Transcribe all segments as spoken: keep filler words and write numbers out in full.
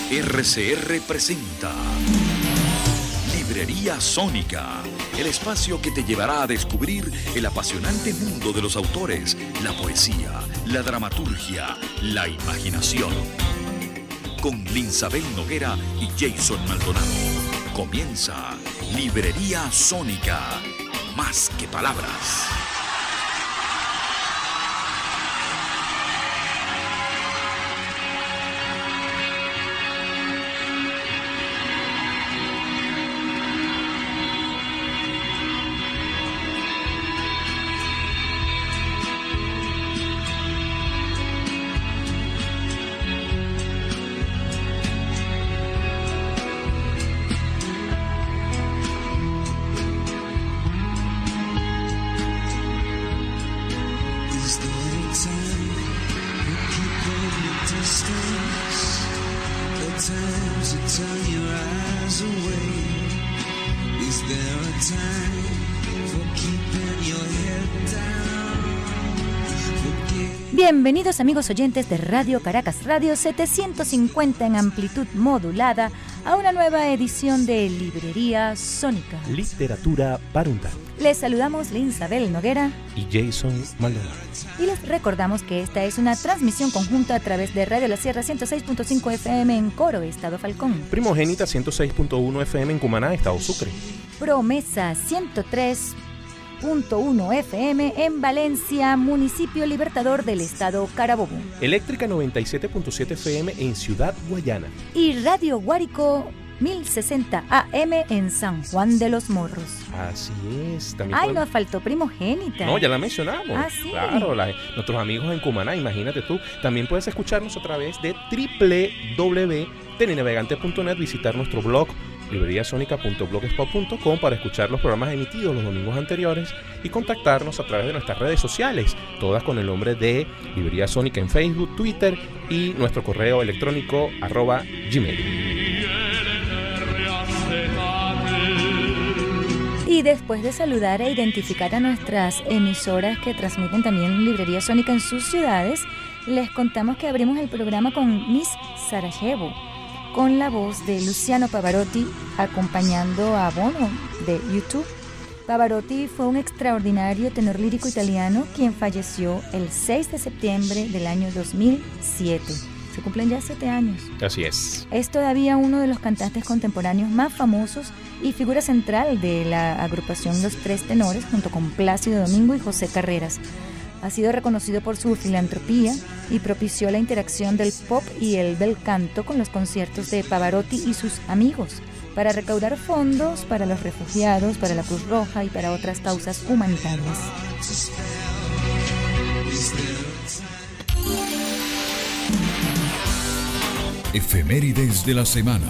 R C R presenta Librería Sónica, el espacio que te llevará a descubrir el apasionante mundo de los autores, la poesía, la dramaturgia, la imaginación. Con Linsabel Noguera y Jason Maldonado. Comienza Librería Sónica, más que palabras. Bienvenidos amigos oyentes de Radio Caracas Radio setecientos cincuenta en amplitud modulada a una nueva edición de Librería Sónica. Literatura para un tango. Les saludamos Linsabel Noguera y Jason Maldonado. Y les recordamos que esta es una transmisión conjunta a través de Radio La Sierra ciento seis punto cinco F M en Coro, Estado Falcón. Primogénita ciento seis punto uno F M en Cumaná, Estado Sucre. Promesa ciento tres punto uno F M en Valencia, municipio Libertador del Estado Carabobo. Eléctrica noventa y siete punto siete F M en Ciudad Guayana. Y Radio Guárico mil sesenta A M en San Juan de los Morros. Así es. También Ay, podemos... nos faltó Primogénita. No, ya la mencionamos. Ah, sí. Claro, la, nuestros amigos en Cumaná, imagínate tú. También puedes escucharnos a través de doble u doble u doble u punto telenavegante punto net, visitar nuestro blog libreriasónica punto blogspot punto com para escuchar los programas emitidos los domingos anteriores y contactarnos a través de nuestras redes sociales, todas con el nombre de Librería Sónica en Facebook, Twitter y nuestro correo electrónico arroba gmail. Y después de saludar e identificar a nuestras emisoras que transmiten también Librería Sónica en sus ciudades, les contamos que abrimos el programa con Miss Sarajevo, con la voz de Luciano Pavarotti acompañando a Bono de YouTube. Pavarotti fue un extraordinario tenor lírico italiano quien falleció el seis de septiembre del año dos mil siete. Se cumplen ya siete años. Así es. Es todavía uno de los cantantes contemporáneos más famosos y figura central de la agrupación Los Tres Tenores junto con Plácido Domingo y José Carreras. Ha sido reconocido por su filantropía y propició la interacción del pop y el bel canto con los conciertos de Pavarotti y sus amigos para recaudar fondos para los refugiados, para la Cruz Roja y para otras causas humanitarias. Efemérides de la semana.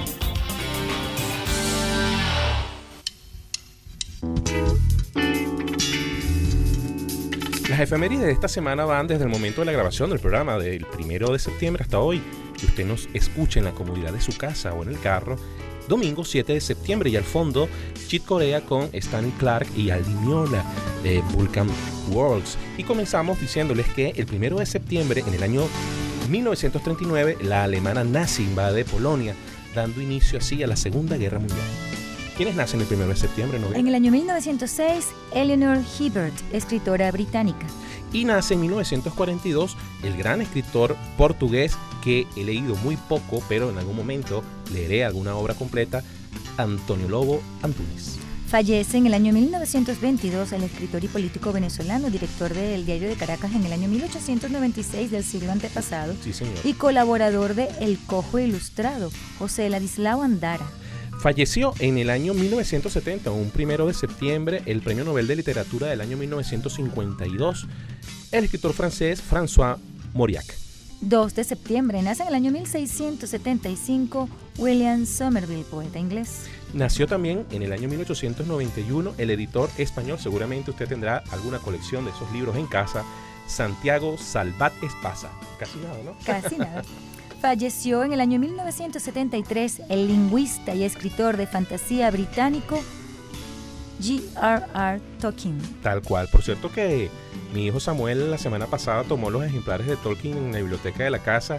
Las efemérides de esta semana van desde el momento de la grabación del programa, del primero de septiembre hasta hoy, que usted nos escuche en la comodidad de su casa o en el carro, domingo siete de septiembre, y al fondo Chick Corea con Stanley Clarke y Aldi Meola de Vulcan Worlds. Y comenzamos diciéndoles que el primero de septiembre, en el año mil novecientos treinta y nueve, la alemana nazi invade Polonia, dando inicio así a la Segunda Guerra Mundial. ¿Quiénes nacen el primero de septiembre, ¿no? En el año mil novecientos seis, Eleanor Hibbert, escritora británica. Y nace en mil novecientos cuarenta y dos el gran escritor portugués que he leído muy poco, pero en algún momento leeré alguna obra completa, Antonio Lobo Antunes. Fallece en el año mil novecientos veintidós el escritor y político venezolano, director del Diario de Caracas en el año mil ochocientos noventa y seis del siglo antepasado. Sí, señor. Y colaborador de El Cojo Ilustrado, José Ladislao Andara. Falleció en el año mil novecientos setenta, un primero de septiembre, el Premio Nobel de Literatura del año mil novecientos cincuenta y dos, el escritor francés François Mauriac. dos de septiembre, nace en el año mil seiscientos setenta y cinco William Somerville, poeta inglés. Nació también en el año mil ochocientos noventa y uno el editor español, seguramente usted tendrá alguna colección de esos libros en casa, Santiago Salvat Espasa. Casi nada, ¿no? Casi nada. Falleció en el año mil novecientos setenta y tres el lingüista y escritor de fantasía británico J R R Tolkien. Tal cual. Por cierto que mi hijo Samuel la semana pasada tomó los ejemplares de Tolkien en la biblioteca de la casa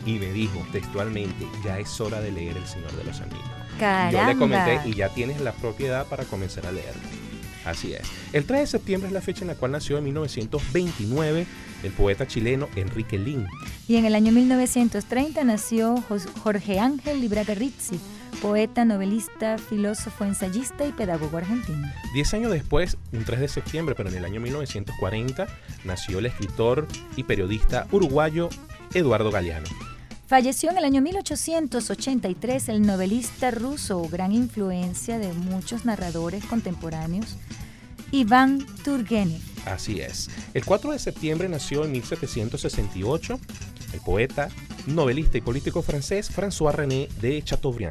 y me dijo textualmente, ya es hora de leer El Señor de los Anillos. Caramba. Yo le comenté, y ya tienes la propiedad para comenzar a leerlo. Así es. El tres de septiembre es la fecha en la cual nació en mil novecientos veintinueve el poeta chileno Enrique Lin. Y en el año mil novecientos treinta nació Jorge Ángel Libraga Rizzi, poeta, novelista, filósofo, ensayista y pedagogo argentino. Diez años después, un tres de septiembre, pero en el año mil novecientos cuarenta, nació el escritor y periodista uruguayo Eduardo Galeano. Falleció en el año mil ochocientos ochenta y tres el novelista ruso, gran influencia de muchos narradores contemporáneos, Iván Turgenev. Así es. El cuatro de septiembre nació en mil setecientos sesenta y ocho el poeta, novelista y político francés François-René de Chateaubriand.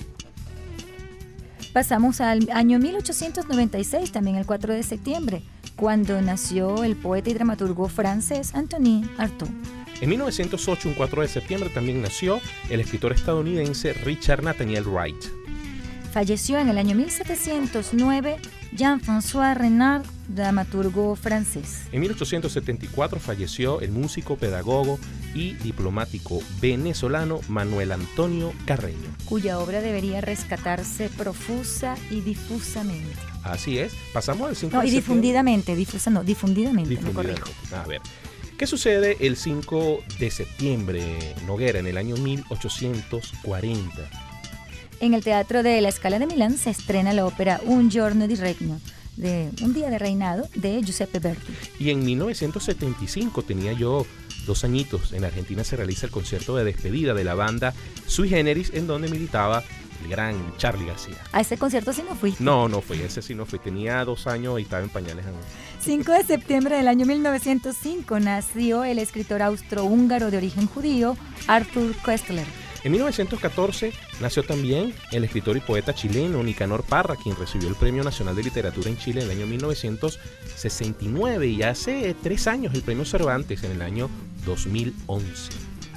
Pasamos al año mil ochocientos noventa y seis, también el cuatro de septiembre, cuando nació el poeta y dramaturgo francés Antonin Artaud. En mil novecientos ocho, un cuatro de septiembre, también nació el escritor estadounidense Richard Nathaniel Wright. Falleció en el año mil setecientos nueve Jean-François Renard, dramaturgo francés. En mil ochocientos setenta y cuatro falleció el músico, pedagogo y diplomático venezolano Manuel Antonio Carreño, cuya obra debería rescatarse profusa y difusamente. Así es. Pasamos al cinco no, de y septiembre. difundidamente, difusa no, difundidamente. Difundidamente. A ver. ¿Qué sucede el cinco de septiembre, Noguera, en el año mil ochocientos cuarenta? En el Teatro de la Scala de Milán se estrena la ópera Un giorno di regno, de Un día de reinado, de Giuseppe Verdi. Y en mil novecientos setenta y cinco, tenía yo dos añitos, en Argentina se realiza el concierto de despedida de la banda Sui Generis, en donde militaba el gran Charly García. ¿A ese concierto sí no fui? No, no fui, ese sí no fui. Tenía dos años y estaba en pañales aún. cinco de septiembre del año mil novecientos cinco nació el escritor austrohúngaro de origen judío Arthur Koestler. En mil novecientos catorce nació también el escritor y poeta chileno Nicanor Parra, quien recibió el Premio Nacional de Literatura en Chile en el año mil novecientos sesenta y nueve, y hace tres años el Premio Cervantes en el año dos mil once.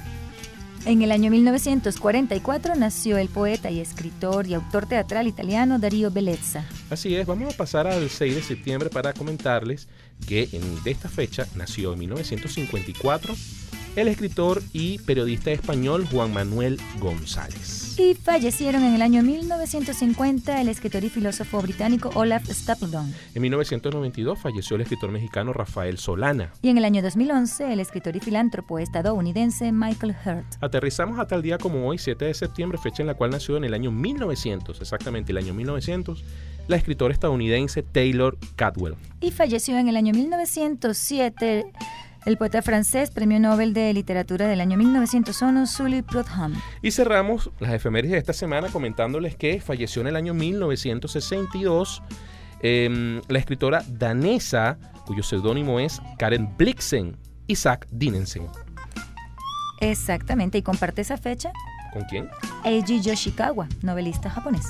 En el año mil novecientos cuarenta y cuatro nació el poeta y escritor y autor teatral italiano Dario Bellezza. Así es, vamos a pasar al seis de septiembre para comentarles que en, de esta fecha nació en mil novecientos cincuenta y cuatro el escritor y periodista español Juan Manuel González. Y fallecieron en el año mil novecientos cincuenta el escritor y filósofo británico Olaf Stapledon. En mil novecientos noventa y dos falleció el escritor mexicano Rafael Solana. Y en el año dos mil once el escritor y filántropo estadounidense Michael Hurt. Aterrizamos a tal día como hoy, siete de septiembre, fecha en la cual nació en el año mil novecientos, exactamente el año mil novecientos, la escritora estadounidense Taylor Cadwell. Y falleció en el año mil novecientos siete el poeta francés, premio Nobel de Literatura del año mil novecientos uno, Sully Prudhomme. Y cerramos las efemérides de esta semana comentándoles que falleció en el año mil novecientos sesenta y dos eh, la escritora danesa, cuyo seudónimo es Karen Blixen Isaac Dinesen. Exactamente, y comparte esa fecha. ¿Con quién? Eiji Yoshikawa, novelista japonés.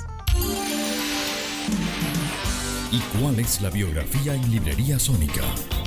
¿Y cuál es la biografía en Librería Sónica?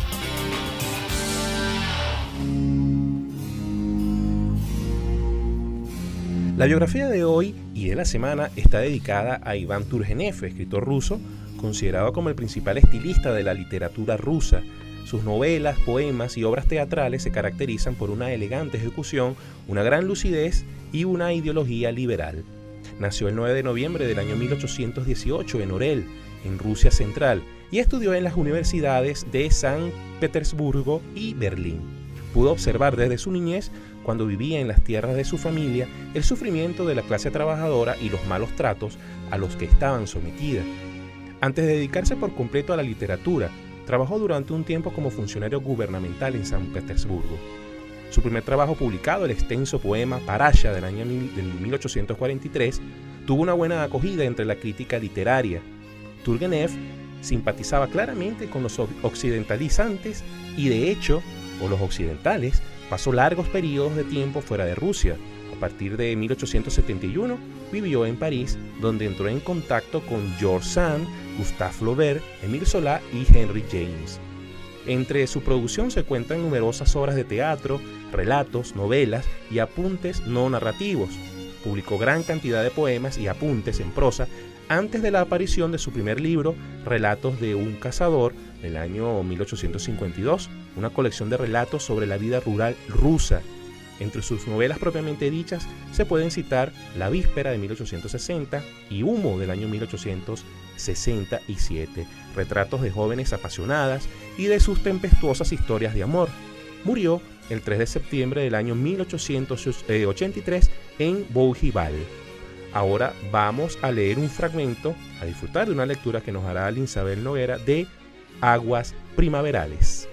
La biografía de hoy y de la semana está dedicada a Iván Turgenev, escritor ruso, considerado como el principal estilista de la literatura rusa. Sus novelas, poemas y obras teatrales se caracterizan por una elegante ejecución, una gran lucidez y una ideología liberal. Nació el nueve de noviembre del año mil ochocientos dieciocho en Orel, en Rusia Central, y estudió en las universidades de San Petersburgo y Berlín. Pudo observar desde su niñez, cuando vivía en las tierras de su familia, el sufrimiento de la clase trabajadora y los malos tratos a los que estaban sometidas. Antes de dedicarse por completo a la literatura, trabajó durante un tiempo como funcionario gubernamental en San Petersburgo. Su primer trabajo publicado, el extenso poema Parasha del año mil ochocientos cuarenta y tres, tuvo una buena acogida entre la crítica literaria. Turgenev simpatizaba claramente con los occidentalizantes y, de hecho, o los occidentales, pasó largos periodos de tiempo fuera de Rusia. A partir de mil ochocientos setenta y uno vivió en París, donde entró en contacto con George Sand, Gustave Flaubert, Émile Zola y Henry James. Entre su producción se cuentan numerosas obras de teatro, relatos, novelas y apuntes no narrativos. Publicó gran cantidad de poemas y apuntes en prosa antes de la aparición de su primer libro, Relatos de un cazador, del año mil ochocientos cincuenta y dos, una colección de relatos sobre la vida rural rusa. Entre sus novelas propiamente dichas se pueden citar La Víspera de mil ochocientos sesenta y Humo del año mil ochocientos sesenta y siete, retratos de jóvenes apasionadas y de sus tempestuosas historias de amor. Murió el tres de septiembre del año mil ochocientos ochenta y tres en Bougival. Ahora vamos a leer un fragmento, a disfrutar de una lectura que nos hará Linsabel Noguera de Aguas Primaverales.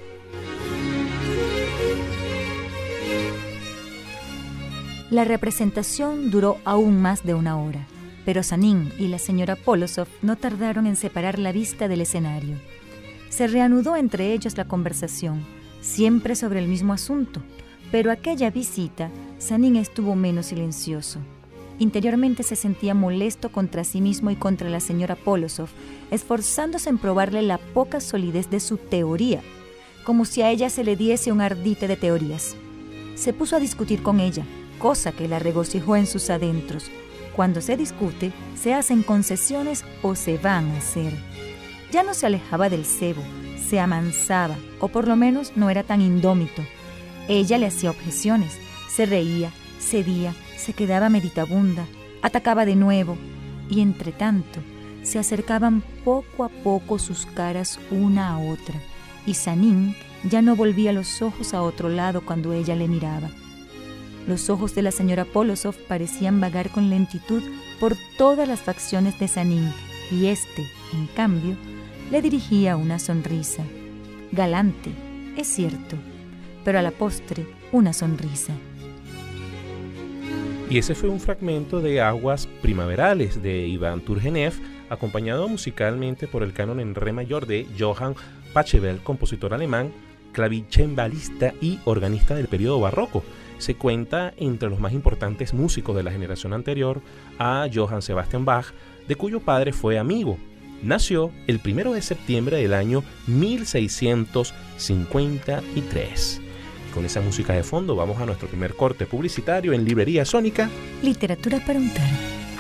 La representación duró aún más de una hora, pero Sanín y la señora Polozov no tardaron en separar la vista del escenario. Se reanudó entre ellos la conversación, siempre sobre el mismo asunto, pero aquella visita Sanín estuvo menos silencioso. Interiormente se sentía molesto contra sí mismo y contra la señora Polozov, esforzándose en probarle la poca solidez de su teoría, como si a ella se le diese un ardite de teorías. Se puso a discutir con ella, cosa que la regocijó en sus adentros. Cuando se discute, se hacen concesiones o se van a hacer. Ya no se alejaba del cebo, se amansaba, o por lo menos no era tan indómito. Ella le hacía objeciones, se reía, cedía, se quedaba meditabunda, atacaba de nuevo, y entre tanto se acercaban poco a poco sus caras una a otra, y Sanín ya no volvía los ojos a otro lado cuando ella le miraba. Los ojos de la señora Polozov parecían vagar con lentitud por todas las facciones de Sanín, y éste, en cambio, le dirigía una sonrisa. Galante, es cierto, pero a la postre una sonrisa. Y ese fue un fragmento de Aguas Primaverales de Iván Turgenev, acompañado musicalmente por el canon en re mayor de Johann Pachelbel, compositor alemán, clavicembalista y organista del periodo barroco. Se cuenta entre los más importantes músicos de la generación anterior a Johann Sebastian Bach, de cuyo padre fue amigo. Nació el primero de septiembre del año mil seiscientos cincuenta y tres. Con esa música de fondo vamos a nuestro primer corte publicitario en Librería Sónica. Literatura para untar.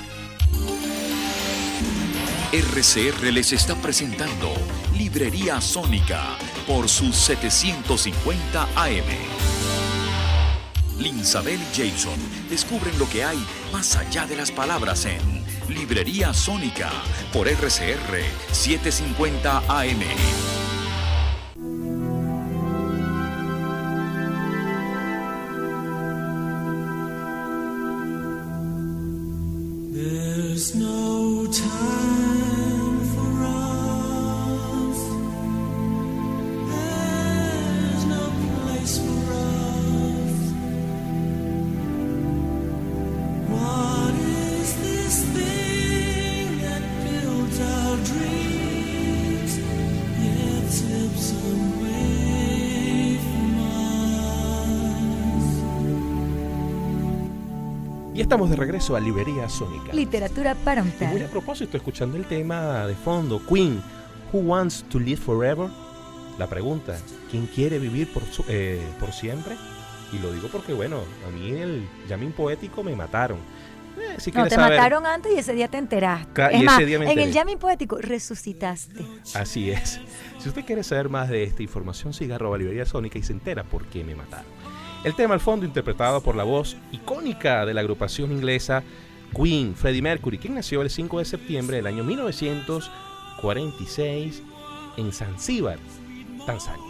R C R les está presentando Librería Sónica por sus setecientos cincuenta A M. Linsabel y Jason descubren lo que hay más allá de las palabras en Librería Sónica por R C R setecientos cincuenta A M. There's no time for us. There's no place for us. What is this thing that builds our dreams, yet slips away from us? Y estamos de regreso a Librería Sónica. Literatura para Y untar. muy a propósito, escuchando el tema de fondo, Queen, Who Wants to Live Forever? La pregunta, ¿quién quiere vivir por, su- eh, por siempre? Y lo digo porque, bueno, a mí en el jamming poético me mataron. Eh, si No, quieres te saber- mataron antes y ese día te enteraste. Ca- y es ese más, día me en el enteré. jamming poético resucitaste. Así es. Si usted quiere saber más de esta información, siga arroba Librería Sónica y se entera por qué me mataron. El tema al fondo interpretado por la voz icónica de la agrupación inglesa Queen, Freddie Mercury, quien nació el cinco de septiembre del año mil novecientos cuarenta y seis en Zanzíbar, Tanzania.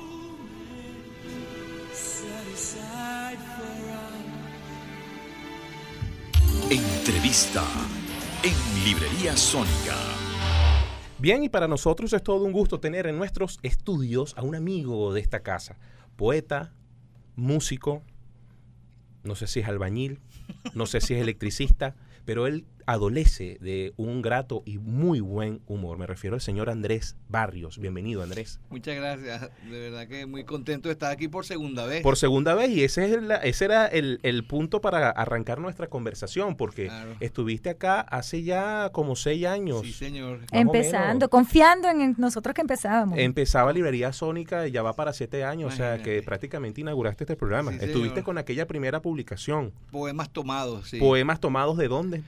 Entrevista en Librería Sónica. Bien, y para nosotros es todo un gusto tener en nuestros estudios a un amigo de esta casa, poeta, músico, no sé si es albañil, no sé si es electricista, pero él adolece de un grato y muy buen humor. Me refiero al señor Andrés Barrios. Bienvenido, Andrés. Muchas gracias, de verdad que muy contento de estar aquí por segunda vez. Por segunda vez, y ese, es el, ese era el, el punto para arrancar nuestra conversación, porque Claro. estuviste acá hace ya como seis años. Sí, señor. Más o Empezando, menos. confiando en nosotros que empezábamos. Empezaba Librería Sónica y ya va para siete años, o sea Imagínate. que prácticamente inauguraste este programa. Sí, Estuviste señor. con aquella primera publicación. Poemas tomados, sí. ¿Poemas tomados de dónde?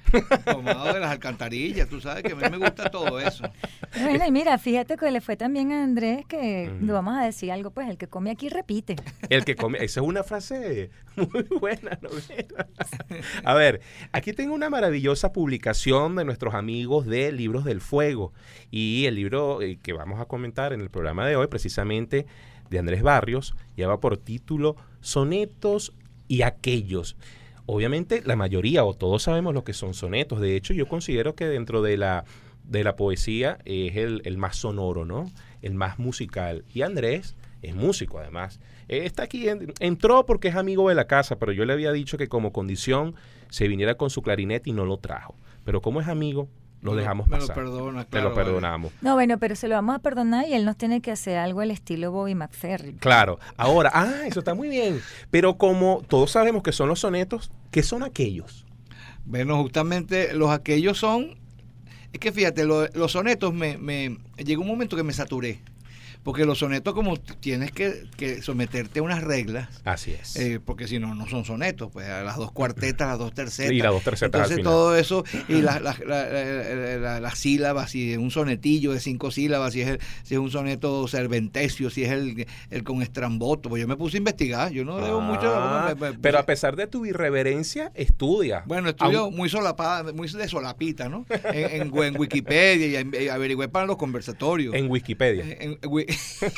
Tomado de las alcantarillas, tú sabes que a mí me gusta todo eso. Bueno, y mira, fíjate que le fue también a Andrés que, Mm. le vamos a decir algo, pues el que come aquí repite. El que come, esa es una frase muy buena, ¿no? A ver, aquí tengo una maravillosa publicación de nuestros amigos de Libros del Fuego y el libro eh, que vamos a comentar en el programa de hoy, precisamente de Andrés Barrios, lleva por título Sonetos y Aquellos. Obviamente la mayoría o todos sabemos lo que son sonetos. De hecho, yo considero que dentro de la, de la poesía es el, el más sonoro, ¿no? El más musical. Y Andrés es músico, además. Eh, está aquí, en- entró porque es amigo de la casa, pero yo le había dicho que como condición se viniera con su clarinete y no lo trajo. Pero como es amigo, lo Me lo- dejamos me lo pasar. perdona, Me claro, lo vale. perdonamos. No, bueno, pero se lo vamos a perdonar y él nos tiene que hacer algo al estilo Bobby McFerrin. Claro. Ahora, ah, eso está muy bien. Pero como todos sabemos que son los sonetos, ¿qué son aquellos? Bueno, justamente los aquellos son, es que fíjate, lo- los sonetos me, me, llegó un momento que me saturé, porque los sonetos como t- tienes que, que someterte a unas reglas, Así es. eh, porque si no, no son sonetos, pues a las dos cuartetas, las dos tercetas. Y las dos tercetas al Entonces final. todo eso, y las las- la- la- la- las sílabas, si es un sonetillo de cinco sílabas, si es, el, si es un soneto cervantesio, si es el, el con estramboto, pues yo me puse a investigar, yo no leo mucho. Ah, me- me- pero puse- a pesar de tu irreverencia, estudia. Bueno, estudio Aun- muy solapada, muy de solapita, ¿no? En, en, en Wikipedia y, en- y averigüé para los conversatorios. en Wikipedia. En- en- wi-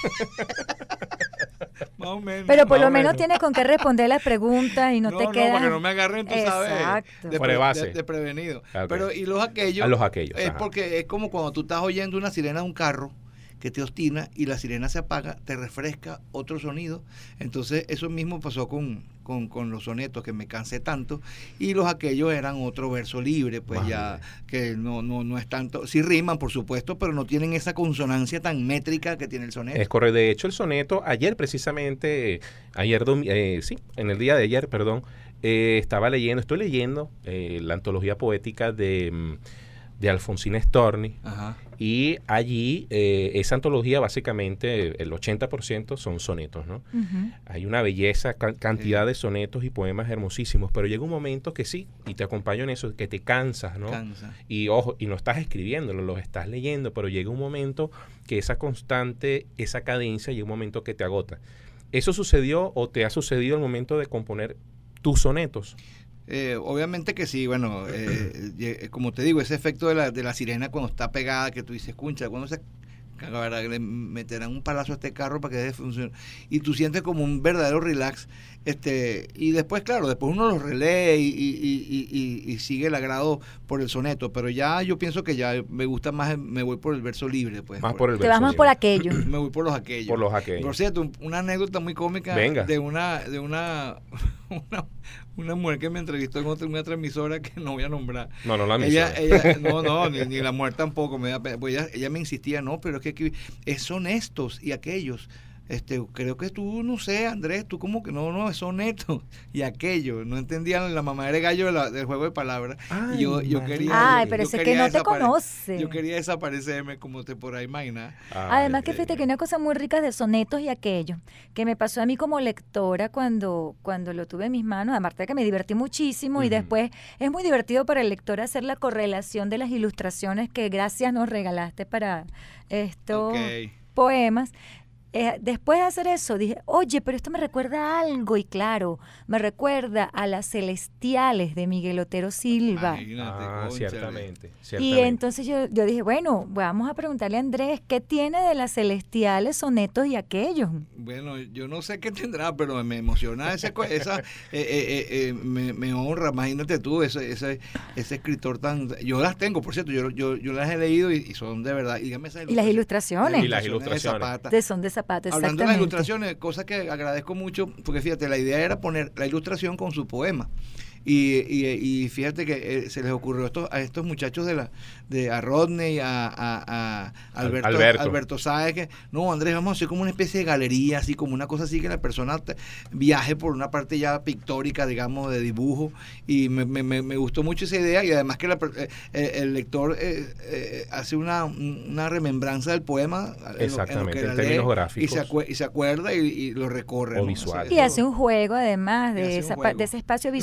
Más o menos. Pero por Más lo o menos menos. tienes con qué responder las preguntas y no, no, te no, quedas. para que no me agarren, tú sabes, Exacto. de, Fuera de pre- base. de- de prevenido. Ok. Pero, y los aquellos, A los aquellos, es ajá. porque es como cuando tú estás oyendo una sirena de un carro que te obstina y la sirena se apaga, te refresca otro sonido. Entonces, eso mismo pasó con, con, con los sonetos, que me cansé tanto, y los aquellos eran otro verso libre, pues Vale. ya, que no, no, no es tanto, sí riman, por supuesto, pero no tienen esa consonancia tan métrica que tiene el soneto. Es correcto. De hecho, el soneto, ayer precisamente, eh, ayer, domi- eh, sí, en el día de ayer, perdón, eh, estaba leyendo, estoy leyendo eh, la antología poética de, mm, de Alfonsín Storni. Ajá. Y allí, eh, esa antología, básicamente, el ochenta por ciento son sonetos, ¿no? Ujú. Hay una belleza, ca- cantidad Sí. de sonetos y poemas hermosísimos, pero llega un momento que sí, y te acompaño en eso, que te cansas, ¿no? Cansa. Y ojo, y no estás escribiéndolo, los estás leyendo, pero llega un momento que esa constante, esa cadencia, llega un momento que te agota. ¿Eso sucedió o te ha sucedido al momento de componer tus sonetos? Eh, obviamente que sí, bueno, eh, eh, como te digo, ese efecto de la, de la sirena cuando está pegada, que tú dices, concha, cuando se acabará, le meterán un palazo a este carro para que deje de funcionar, y tú sientes como un verdadero relax, este y después, claro, después uno los relee y, y, y, y, y sigue el agrado por el soneto, pero ya yo pienso que ya me gusta más, me voy por el verso libre, pues. Más por el Te vas verso más por libre. aquello. Me voy por los aquellos. Por los aquellos. Por cierto, un- una anécdota muy cómica Venga. de una de una, una una mujer que me entrevistó en otra, en una transmisora que no voy a nombrar. No, no la Ella, menciones. ella, no, no, ni, ni la mujer tampoco. Me da pena, pues ella, ella me insistía, no, pero es que aquí es- son estos y aquellos. Este, creo que tú, no sé, Andrés, tú como que no, no, son estos y aquellos. No entendían la mamadera de gallo de la- del juego de palabras. Ay, Y yo, yo María. quería. Ay, pero yo ese que quería no te desapare- conoce. Yo quería desaparecerme, como te podrás imaginar. Ay, Además que ay, fíjate ay. que una cosa muy rica de sonetos y aquello, que me pasó a mí como lectora cuando, cuando lo tuve en mis manos, aparte de que me divertí muchísimo y Ujú. después es muy divertido para el lector hacer la correlación de las ilustraciones que gracias nos regalaste para estos Ok. poemas. Eh, después de hacer eso dije, oye, pero esto me recuerda a algo, y claro, me recuerda a las Celestiales de Miguel Otero Silva. Imagínate, Ah, cónchale. ciertamente, Y ciertamente. entonces yo, yo dije, bueno, vamos a preguntarle a Andrés, ¿qué tiene de las Celestiales, sonetos y aquellos? Bueno, yo no sé qué tendrá, pero me emociona ese, co- esa, eh, eh, eh, eh, me, me honra, imagínate tú, ese, ese, ese escritor tan, yo las tengo, por cierto, yo, yo, yo las he leído y, y son de verdad, y dígame esas Y las ilustraciones. Y las de ilustraciones. Zapata. De son de zapatos, Hablando de las exactamente. ilustraciones, cosa que agradezco mucho, porque fíjate, la idea era poner la ilustración con su poema. Y, y, y fíjate que eh, se les ocurrió esto, a estos muchachos de la de a Rodney, a, a, a Alberto, Alberto. Alberto Sáez, que no, Andrés, vamos a hacer como una especie de galería, así como una cosa así, que la persona te- viaje por una parte ya pictórica, digamos, de dibujo, y me, me, me, me gustó mucho esa idea, y además que la per- eh, eh, el lector eh, eh, hace una, una remembranza del poema en lo- en lo Exactamente, que en la términos lee, gráficos. y se, acue- y se acuerda y, y lo recorre. O ¿no? visual. Eso- Y hace un juego además Y de, hace un esa, pa- juego. de ese espacio visual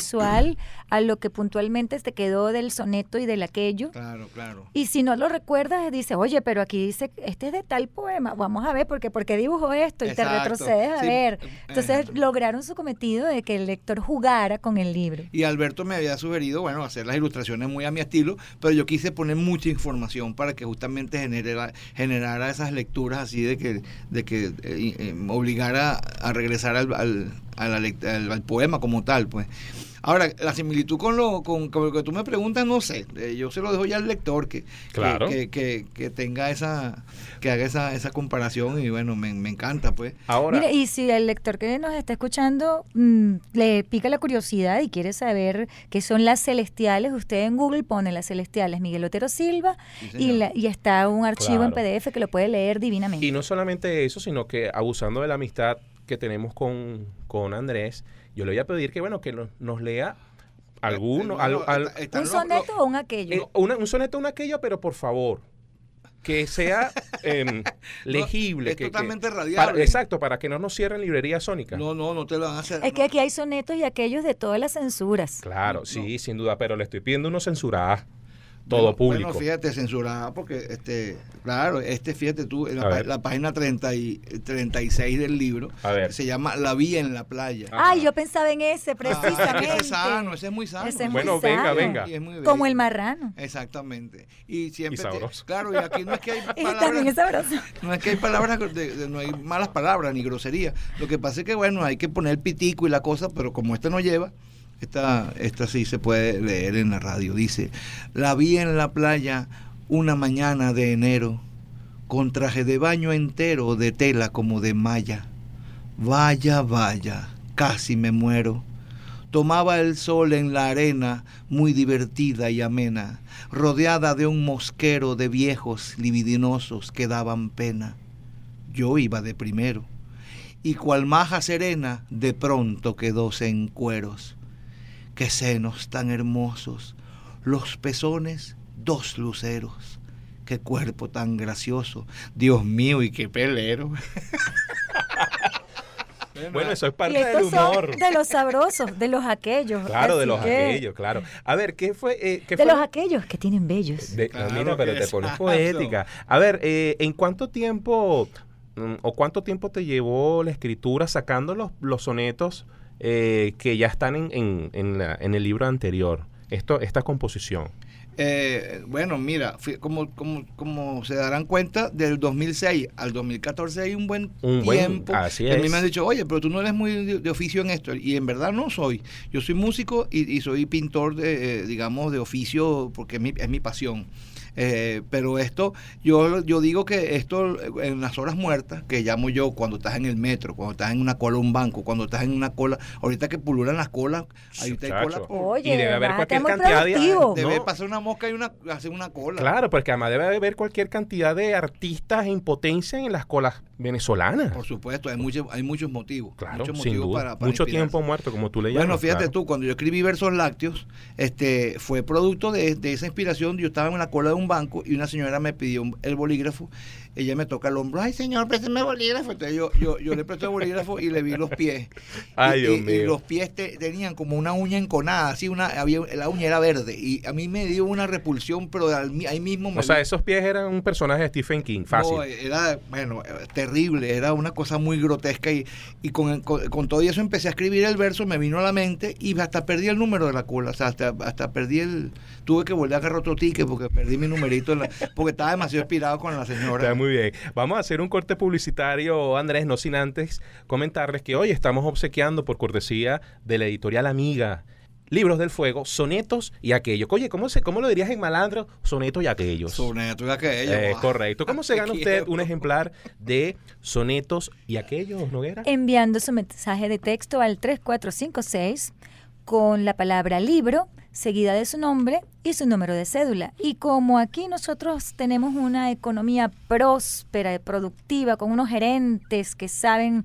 fiel a lo que puntualmente te quedó del soneto y del aquello. Claro, claro. Y si no lo recuerdas, dice, oye, pero aquí dice, este es de tal poema, vamos a ver, porque ¿por qué dibujó esto? Y Exacto. te retrocedes a Sí. ver. Entonces Eh. lograron su cometido de que el lector jugara con el libro. Y Alberto me había sugerido, bueno, hacer las ilustraciones muy a mi estilo, pero yo quise poner mucha información para que justamente generara, generara esas lecturas así de que, de que eh, eh, obligara a regresar al, al, a la lect- al, al poema como tal, pues. Ahora, la similitud con lo, con, con lo que tú me preguntas, no sé. Eh, yo se lo dejo ya al lector que, Claro. que, que, que, que tenga esa, que haga esa, esa comparación y bueno, me, me encanta, pues. Ahora, Mire, y si el lector que nos está escuchando mm, le pica la curiosidad y quiere saber qué son las celestiales, usted en Google pone las celestiales Miguel Otero Silva Sí, y, señor. la- y está un archivo en Claro. P D F que lo puede leer divinamente. y no solamente eso, sino que abusando de la amistad que tenemos con, con Andrés, yo le voy a pedir que, bueno, que nos, nos lea alguno, Eh, al- bueno, al- está- están ¿Un los- soneto los- o un aquello? eh, una- un soneto, una aquello, pero por favor, que sea em, legible. es que- que- totalmente para- radiable. exacto, para que no nos cierren librería sónica. No, no, no te lo van a hacer. Es que no. aquí hay sonetos y aquellos de todas las censuras. Claro, No. sí, sin duda, pero le estoy pidiendo uno censurada, todo Bueno, público. Bueno, fíjate, censurada, porque, este, claro, este, fíjate tú, en la, A pa- ver. la página treinta y, treinta y seis del libro, A ver. se llama La Vía en la Playa. Ah. Ay, yo pensaba en ese Ah, precisamente. ese es sano, ese es muy sano. Ese es Bueno, muy venga, sano. venga. Y es muy Como bello. el marrano. Exactamente. Y siempre. Y te- sabroso. claro, y aquí no es que hay Y también es palabras. sabroso. No es que hay palabras, de- de- no hay malas palabras ni groserías. Lo que pasa es que, bueno, hay que poner el pitico y la cosa, pero como esta no lleva, esta, esta sí se puede leer en la radio. Dice: La vi en la playa una mañana de enero, con traje de baño entero de tela como de malla. Vaya, vaya, casi me muero. Tomaba el sol en la arena, muy divertida y amena, rodeada de un mosquero de viejos libidinosos que daban pena. Yo iba de primero, y cual maja serena, de pronto quedóse en cueros. Qué senos tan hermosos, los pezones, dos luceros. Qué cuerpo tan gracioso, Dios mío, y qué pelero. Bueno, eso es Y parte del estos son humor. de los sabrosos, de los aquellos. Claro, de Así los que- aquellos, claro. A ver, ¿qué fue? eh, qué De fue? los aquellos que tienen bellos. De- Claro mira, pero que te pones exacto. poética. A ver, eh, ¿en cuánto tiempo mm, o cuánto tiempo te llevó la escritura sacando los, los sonetos eh, que ya están en, en, en, la- en el libro anterior? Esto, esta composición. Eh, bueno, mira, fui- como, como, como se darán cuenta, del dos mil seis al dos mil catorce hay un buen Un buen- tiempo. así Y a mí es. me han dicho, oye, pero tú no eres muy de, de oficio en esto. Y en verdad no soy. Yo soy músico y, y soy pintor, de, eh, digamos, de oficio, porque es mi, es mi pasión. Eh, pero esto, yo, yo digo que esto eh, en las horas muertas, que llamo yo cuando estás en el metro, cuando estás en una cola de un banco, cuando estás en una cola, ahorita que pululan las colas, ahí te hay cola. Muchacho. por- Oye, Y debe haber vas a estar cualquier muy cantidad de- productivo. Debe no. pasar una mosca y una, hacer una cola. Claro, porque además debe haber cualquier cantidad de artistas en potencia en las colas venezolanas. Por supuesto, hay muchos, hay muchos motivos. Claro, muchos sin motivos duda. para, para Mucho inspirarse. tiempo muerto, como tú le llamas. Bueno, fíjate claro. tú, cuando yo escribí Versos Lácteos, este, fue producto de, de esa inspiración. Yo estaba en la cola de un banco y una señora me pidió un- el bolígrafo. Ella me toca el hombro, ay señor, présteme el bolígrafo. Entonces yo, yo, yo le presté el bolígrafo y le vi los pies. Ay, y, Dios y- y mío. los pies te- tenían como una uña enconada, así una, había, la uña era verde. Y a mí me dio una repulsión, pero al mi- ahí mismo me O sea, vi- esos pies eran un personaje de Stephen King, fácil. no, era, bueno, eh, terrible, era una cosa muy grotesca y, y con, con, con todo eso empecé a escribir el verso, me vino a la mente y hasta perdí el número de la cola, o sea, hasta, hasta perdí el, tuve que volver a agarrar otro ticket porque perdí mi numerito, en la- porque estaba demasiado inspirado con la señora. Está muy bien. Vamos a hacer un corte publicitario, Andrés, no sin antes comentarles que hoy estamos obsequiando por cortesía de la editorial Amiga Libros del Fuego, sonetos y aquellos. Oye, ¿cómo, se, ¿cómo lo dirías en malandro? Sonetos y aquellos. Soneto y aquello. Eh, ah. correcto. ¿Cómo se gana Te usted quiero. un ejemplar de sonetos y aquellos, Noguera? Enviando su mensaje de texto al tres cuatro cinco seis con la palabra libro, seguida de su nombre y su número de cédula. Y como aquí nosotros tenemos una economía próspera y productiva, con unos gerentes que saben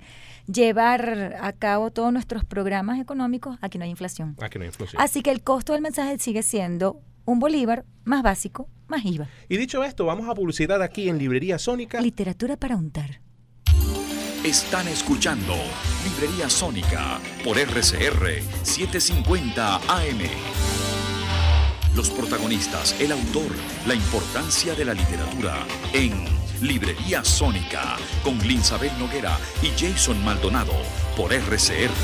llevar a cabo todos nuestros programas económicos, aquí no hay inflación. Ah, que no hay inflación. Así que el costo del mensaje sigue siendo un bolívar más básico, más I V A. Y dicho esto, vamos a publicidad aquí en Librería Sónica. Literatura para untar. Están escuchando Librería Sónica por R C R setecientos cincuenta A M. Los protagonistas, el autor, la importancia de la literatura en Librería Sónica con Linsabel Noguera y Jason Maldonado por R C R.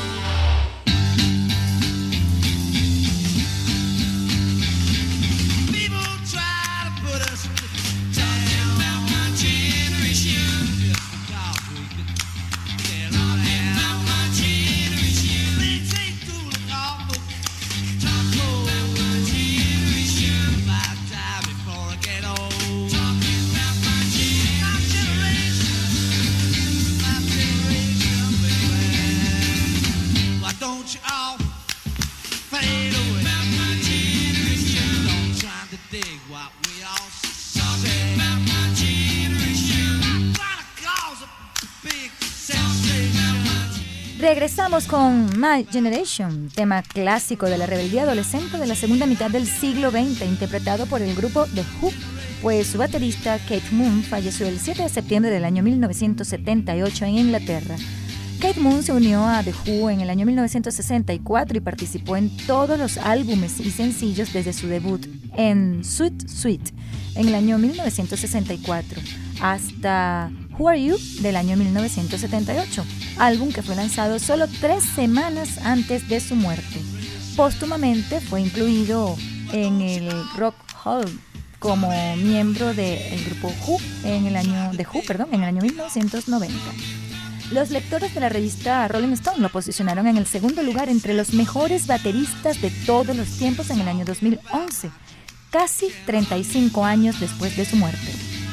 Regresamos con My Generation, tema clásico de la rebeldía adolescente de la segunda mitad del siglo veinte, interpretado por el grupo The Who, pues su baterista Kate Moon falleció el siete de septiembre del año mil novecientos setenta y ocho en Inglaterra. Kate Moon se unió a The Who en el año mil novecientos sesenta y cuatro y participó en todos los álbumes y sencillos desde su debut en Sweet Sweet en el año mil novecientos sesenta y cuatro hasta Who Are You del año mil novecientos setenta y ocho, álbum que fue lanzado solo tres semanas antes de su muerte. Póstumamente fue incluido en el Rock Hall como miembro del grupo Who en el año de Who, perdón, en el año mil novecientos noventa. Los lectores de la revista Rolling Stone lo posicionaron en el segundo lugar entre los mejores bateristas de todos los tiempos en el año dos mil once, casi treinta y cinco años después de su muerte.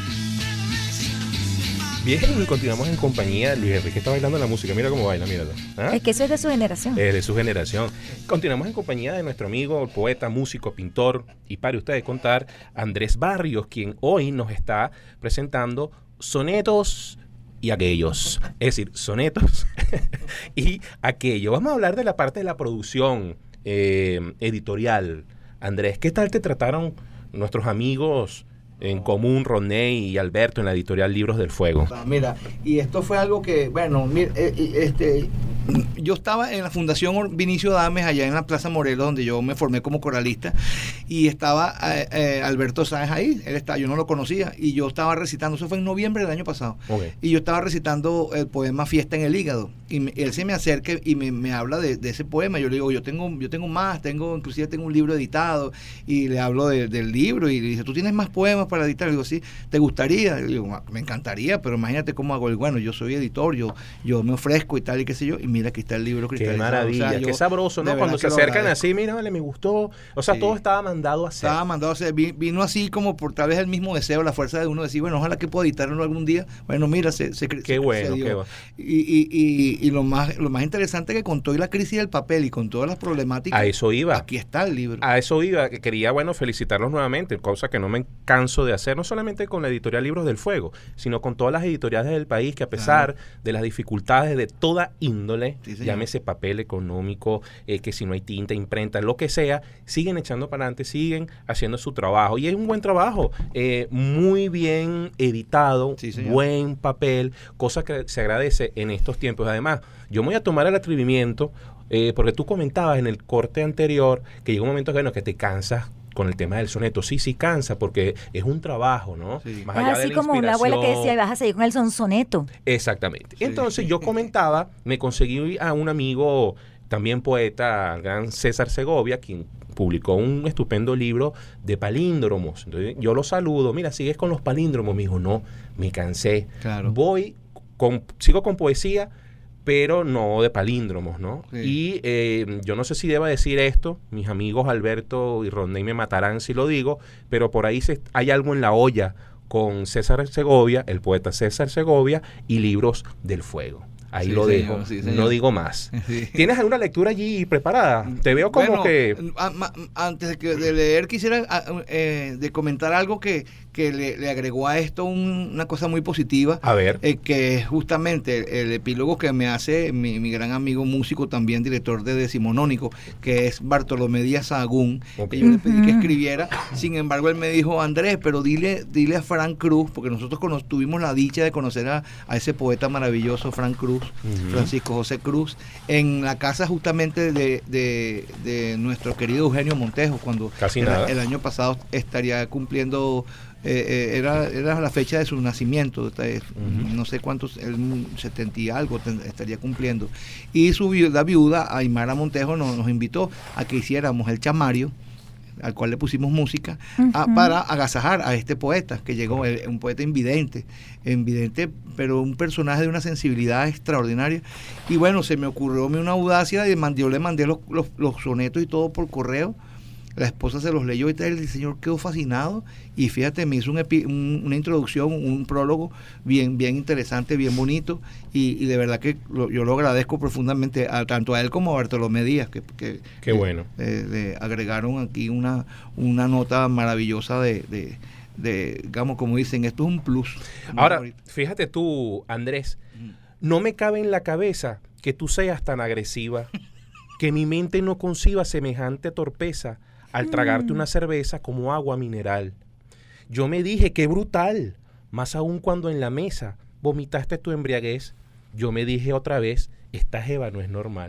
Bien, y continuamos en compañía de Luis Enrique. Está bailando la música, mira cómo baila, míralo. ¿Ah? Es que eso es de su generación. Es de su generación. Continuamos en compañía de nuestro amigo, el poeta, músico, pintor, y para ustedes contar, Andrés Barrios, quien hoy nos está presentando sonetos y aquellos. Es decir, sonetos y aquello. Vamos a hablar de la parte de la producción eh, editorial. Andrés, ¿qué tal te trataron nuestros amigos en común, Rodney y Alberto, en la editorial Libros del Fuego? Mira, y esto fue algo que, bueno, mira, este, yo estaba en la Fundación Vinicio Dames, allá en la Plaza Morelos, donde yo me formé como coralista, y estaba eh, eh, Alberto Sáenz ahí, él estaba, yo no lo conocía, y yo estaba recitando, eso fue en noviembre del año pasado, okay. Y yo estaba recitando el poema Fiesta en el Hígado, y me, él se me acerca y me, me habla de, de ese poema, yo le digo, yo tengo, yo tengo más, tengo, inclusive tengo un libro editado, y le hablo de, del libro, y le dice, ¿tú tienes más poemas para editar? Le digo, sí, ¿te gustaría? Le digo, me encantaría, pero imagínate cómo hago el, bueno, yo soy editor, yo, yo me ofrezco y tal y qué sé yo, y mira, aquí está el libro cristalizado. Qué maravilla, o sea, yo, qué sabroso, ¿no? Cuando se acercan así, mira, vale, me gustó, o sea, sí, todo estaba mandado a hacer. Estaba mandado a hacer, vino así como por tal vez el mismo deseo, la fuerza de uno decir, bueno, ojalá que pueda editarlo algún día, bueno, mira, se, se Qué se, bueno, se qué bueno. Y, y, y, y lo más lo más interesante es que con toda la crisis del papel y con todas las problemáticas, a eso iba. Aquí está el libro. A eso iba, que quería, bueno, felicitarlos nuevamente, cosa que no me canso de hacer, no solamente con la editorial Libros del Fuego, sino con todas las editoriales del país que a pesar claro. de las dificultades de toda índole, sí, llámese papel económico, eh, que si no hay tinta, imprenta, lo que sea, siguen echando para adelante, siguen haciendo su trabajo. Y es un buen trabajo, eh, muy bien editado, sí, buen papel, cosa que se agradece en estos tiempos. Además, yo me voy a tomar el atrevimiento, eh, porque tú comentabas en el corte anterior que llega un momento que, bueno, que te cansas con el tema del soneto. Sí, sí cansa, porque es un trabajo, ¿no? Sí. Más allá así de la como la abuela que decía, vas a seguir con el sonsoneto. Exactamente. Sí. Entonces yo comentaba, me conseguí a un amigo, también poeta, el gran César Segovia, quien publicó un estupendo libro de palíndromos. Entonces yo lo saludo, mira, ¿sigues con los palíndromos? Me dijo, no, me cansé. Claro. Voy, con, sigo con poesía, pero no de palíndromos, ¿no? Sí. Y eh, yo no sé si deba decir esto, mis amigos Alberto y Rodney me matarán si lo digo, pero por ahí se, hay algo en la olla con César Segovia, el poeta César Segovia, y Libros del Fuego. Ahí sí, lo señor, dejo, sí, no digo más. Sí. ¿Tienes alguna lectura allí preparada? Te veo como bueno, que... A, a, antes de, que, de leer, quisiera a, eh, de comentar algo que, que le, le agregó a esto un- una cosa muy positiva. A ver. Eh, que es justamente el, el epílogo que me hace mi, mi gran amigo músico, también director de Decimonónico, que es Bartolomé Díaz Sahagún, Ok. que yo le pedí que Ujú. escribiera. Sin embargo, él me dijo, Andrés, pero dile, dile a Frank Cruz, porque nosotros cono- tuvimos la dicha de conocer a, a ese poeta maravilloso, Frank Cruz, Ujú. Francisco José Cruz, en la casa justamente de, de, de nuestro querido Eugenio Montejo, cuando Casi el, nada. el año pasado estaría cumpliendo, eh, eh, era, era la fecha de su nacimiento, eh, Ujú. no sé cuántos, el setenta y algo ten- estaría cumpliendo. Y su viu- la viuda, Aymara Montejo, nos, nos invitó a que hiciéramos el chamario, al cual le pusimos música, a- Ujú. para agasajar a este poeta que llegó, el- un poeta invidente, invidente, pero un personaje de una sensibilidad extraordinaria. Y bueno, se me ocurrió a mí una audacia, y mandé- yo le mandé los, los, los sonetos y todo por correo. La esposa se los leyó y tal, el señor quedó fascinado y fíjate, me hizo un epi- un- una introducción, un prólogo bien bien interesante, bien bonito y, y de verdad que lo- yo lo agradezco profundamente a, tanto a él como a Bartolomé Díaz, que, que Qué bueno. eh, le agregaron aquí una, una nota maravillosa de, de, de, digamos, como dicen, esto es un plus. Ahora, Ahorita. fíjate tú, Andrés, Mm. no me cabe en la cabeza que tú seas tan agresiva, que mi mente no conciba semejante torpeza al tragarte una cerveza como agua mineral. Yo me dije, qué brutal, más aún cuando en la mesa vomitaste tu embriaguez. Yo me dije otra vez, esta jeva no es normal.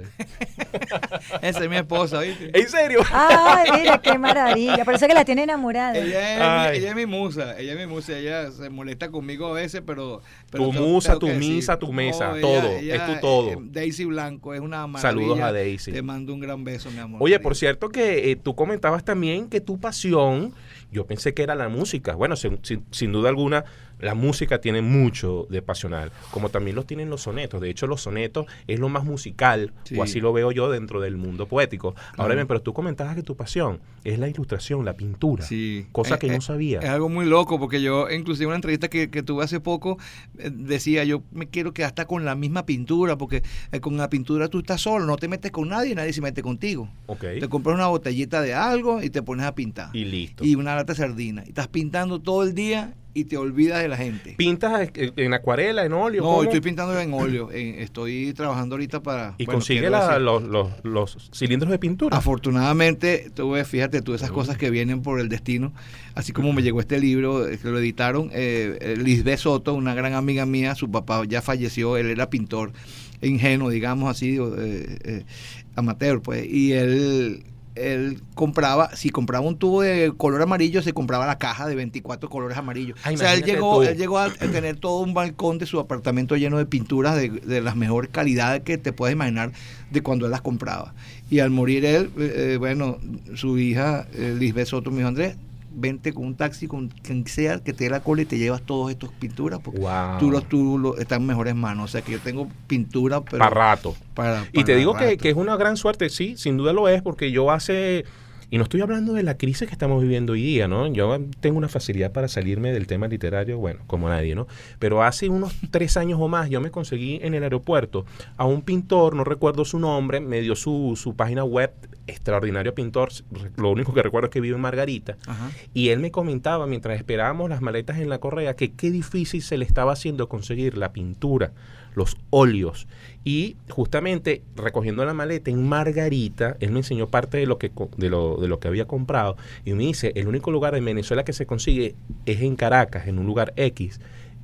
Esa es mi esposa, ¿viste? ¿En serio? Ay, mira, qué maravilla. Por eso que la tiene enamorada. Ella es, Ay. mi, ella es mi musa, ella es mi musa, ella se molesta conmigo a veces, pero... pero Tu tengo- musa, tengo tu que decir, misa, tu mesa, ella- todo, ella, es tu todo. eh, Daisy Blanco es una maravilla. Saludos a Daisy. Te mando un gran beso, mi amor. Oye, querido. por cierto que eh, tú comentabas también que tu pasión, yo pensé que era la música. Bueno, sin, sin- sin duda alguna, la música tiene mucho de pasional, como también lo tienen los sonetos. De hecho, los sonetos es lo más musical, Sí. o así lo veo yo dentro del mundo poético. Ahora Claro. bien, pero tú comentabas que tu pasión es la ilustración, la pintura, Sí. cosa Eh, que eh, no sabía. Es algo muy loco, porque yo, inclusive una entrevista que, que tuve hace poco, eh, decía, yo me quiero quedar hasta con la misma pintura, porque eh, con la pintura tú estás solo, no te metes con nadie, nadie se mete contigo. Ok. Te compras una botellita de algo y te pones a pintar. Y listo. Y una lata de sardina. Y estás pintando todo el día y te olvidas de la gente. ¿Pintas eh, en acuarela, en óleo? No, cómo? estoy pintando en óleo. en- estoy trabajando ahorita para... Y bueno, consigue quiero la- decir, los, los, los cilindros de pintura. Afortunadamente, tuve, fíjate tú, esas cosas que vienen por el destino, así como me llegó este libro, eh, que lo editaron, eh, eh, Lisbeth Soto, una gran amiga mía, su papá ya falleció, él era pintor ingenuo, digamos así, eh, eh, amateur, pues, y él... él compraba, si compraba un tubo de color amarillo, se compraba la caja de veinticuatro colores amarillos. Ah, o sea, él imagínate llegó, tú. él llegó a tener todo un balcón de su apartamento lleno de pinturas de, de las mejores calidades que te puedes imaginar de cuando él las compraba. Y al morir él, eh, eh, bueno, su hija, eh, Lisbeth Soto, me dijo, Andrés, vente con un taxi, con quien sea, que te dé la cola y te llevas todas estas pinturas, porque Wow. tú, los, tú los, están en mejores manos. O sea, que yo tengo pintura, pero... Para rato. para- Y te para digo que, rato. que es una gran suerte, sí, sin duda lo es, porque yo hace, y no estoy hablando de la crisis que estamos viviendo hoy día, ¿no? Yo tengo una facilidad para salirme del tema literario, bueno, como nadie, ¿no? Pero hace unos tres años o más yo me conseguí en el aeropuerto a un pintor, no recuerdo su nombre, me dio su, su página web, extraordinario pintor, lo único que recuerdo es que vive en Margarita, Ajá. y él me comentaba mientras esperábamos las maletas en la correa que qué difícil se le estaba haciendo conseguir la pintura, los óleos. Y justamente recogiendo la maleta en Margarita, él me enseñó parte de lo que co- de lo, de lo que había comprado y me dice, el único lugar en Venezuela que se consigue es en Caracas, en un lugar X.